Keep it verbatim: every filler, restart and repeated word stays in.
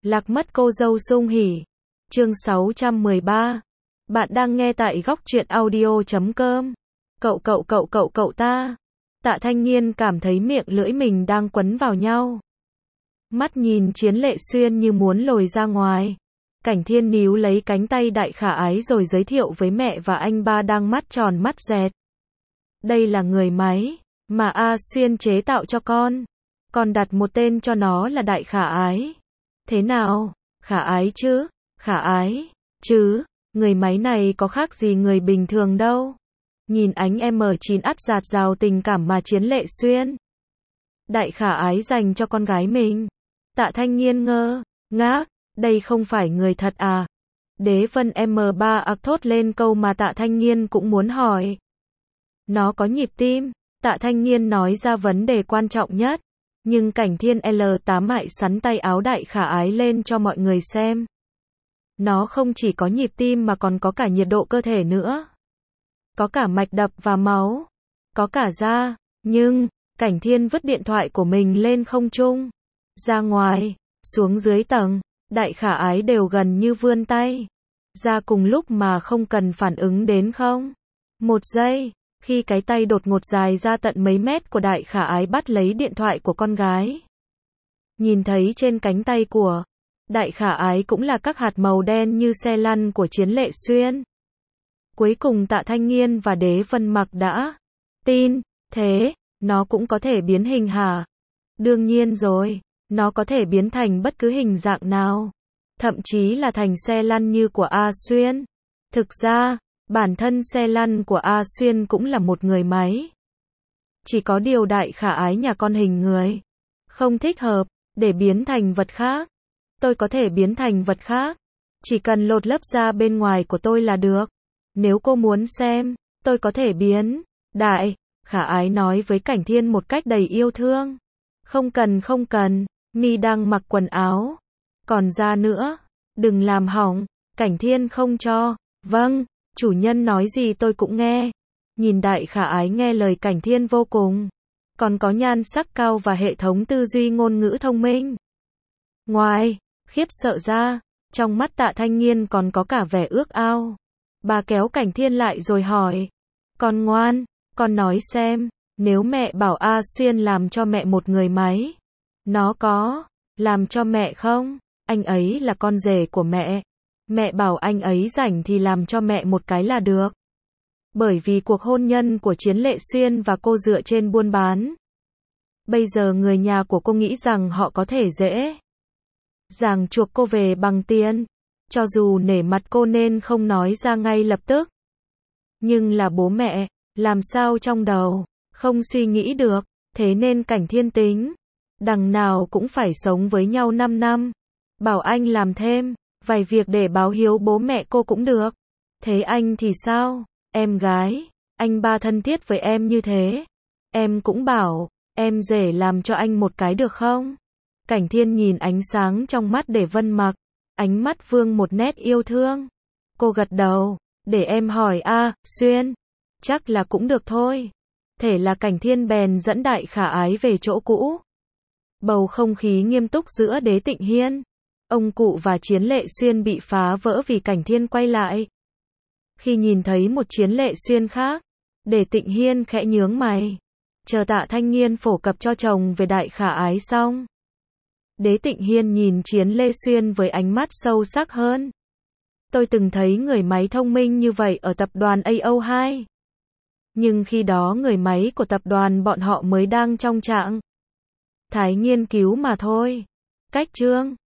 Lạc mất cô dâu sung hỉ. Chương sáu trăm mười ba. Bạn đang nghe tại góc truyện audio chấm com. Cậu cậu cậu cậu cậu ta. Tạ Thanh Nghiên cảm thấy miệng lưỡi mình đang quấn vào nhau. Mắt nhìn Chiến Lệ Xuyên như muốn lồi ra ngoài. Cảnh Thiên níu lấy cánh tay Đại Khả Ái rồi giới thiệu với mẹ và anh ba đang mắt tròn mắt dẹt. Đây là người máy mà A Xuyên chế tạo cho con. Con đặt một tên cho nó là Đại Khả Ái. Thế nào? Khả ái chứ? Khả ái chứ? Người máy này có khác gì người bình thường đâu. Nhìn ánh em chín ắt dạt dào tình cảm mà Chiến Lệ Xuyên Đại Khả Ái dành cho con gái mình. Tạ Thanh Nghiên ngơ ngác, đây không phải người thật à? Đế Vân em ba ặc thốt lên câu mà Tạ Thanh Nghiên cũng muốn hỏi. Nó có nhịp tim. Tạ Thanh Nghiên nói ra vấn đề quan trọng nhất. Nhưng Cảnh Thiên L tám mại sắn tay áo Đại Khả Ái lên cho mọi người xem. Nó không chỉ có nhịp tim mà còn có cả nhiệt độ cơ thể nữa. Có cả mạch đập và máu. Có cả da. Nhưng, Cảnh Thiên vứt điện thoại của mình lên không trung. Ra ngoài, xuống dưới tầng, Đại Khả Ái đều gần như vươn tay ra cùng lúc mà không cần phản ứng đến không. Một giây. Khi cái tay đột ngột dài ra tận mấy mét của Đại Khả Ái bắt lấy điện thoại của con gái. Nhìn thấy trên cánh tay của Đại Khả Ái cũng là các hạt màu đen như xe lăn của Chiến Lệ Xuyên. Cuối cùng Tạ Thanh Nghiên và Đế Vân Mặc đã tin. Thế, nó cũng có thể biến hình hả? Đương nhiên rồi, nó có thể biến thành bất cứ hình dạng nào. Thậm chí là thành xe lăn như của A Xuyên. Thực ra, bản thân xe lăn của A Xuyên cũng là một người máy. Chỉ có điều Đại Khả Ái nhà con hình người không thích hợp để biến thành vật khác. Tôi có thể biến thành vật khác. Chỉ cần lột lớp da bên ngoài của tôi là được. Nếu cô muốn xem, tôi có thể biến. Đại Khả Ái nói với Cảnh Thiên một cách đầy yêu thương. Không cần không cần, mi đang mặc quần áo. Còn da nữa, đừng làm hỏng. Cảnh Thiên không cho. Vâng. Chủ nhân nói gì tôi cũng nghe. Nhìn Đại Khả Ái nghe lời Cảnh Thiên vô cùng. Còn có nhan sắc cao và hệ thống tư duy ngôn ngữ thông minh. Ngoài khiếp sợ ra, trong mắt Tạ Thanh Nghiên còn có cả vẻ ước ao. Bà kéo Cảnh Thiên lại rồi hỏi. Con ngoan, con nói xem, nếu mẹ bảo A Xuyên làm cho mẹ một người máy, nó có làm cho mẹ không? Anh ấy là con rể của mẹ. Mẹ bảo anh ấy rảnh thì làm cho mẹ một cái là được. Bởi vì cuộc hôn nhân của Chiến Lệ Xuyên và cô dựa trên buôn bán. Bây giờ người nhà của cô nghĩ rằng họ có thể dễ dàng chuộc cô về bằng tiền. Cho dù nể mặt cô nên không nói ra ngay lập tức. Nhưng là bố mẹ, làm sao trong đầu không suy nghĩ được. Thế nên Cảnh Thiên tính đằng nào cũng phải sống với nhau năm năm. Bảo anh làm thêm vài việc để báo hiếu bố mẹ cô cũng được. Thế anh thì sao? Em gái, anh ba thân thiết với em như thế. Em cũng bảo, em rể làm cho anh một cái được không? Cảnh Thiên nhìn ánh sáng trong mắt Để Vân Mặc. Ánh mắt vương một nét yêu thương. Cô gật đầu, để em hỏi A Xuyên. Chắc là cũng được thôi. Thế là Cảnh Thiên bèn dẫn Đại Khả Ái về chỗ cũ. Bầu không khí nghiêm túc giữa Đế Tịnh Hiên, ông cụ và Chiến Lệ Xuyên bị phá vỡ vì Cảnh Thiên quay lại. Khi nhìn thấy một Chiến Lệ Xuyên khác, Đế Tịnh Hiên khẽ nhướng mày. Chờ Tạ Thanh Nghiên phổ cập cho chồng về Đại Khả Ái xong, Đế Tịnh Hiên nhìn Chiến Lệ Xuyên với ánh mắt sâu sắc hơn. Tôi từng thấy người máy thông minh như vậy ở tập đoàn A O hai. Nhưng khi đó người máy của tập đoàn bọn họ mới đang trong trạng thái nghiên cứu mà thôi. Cách chương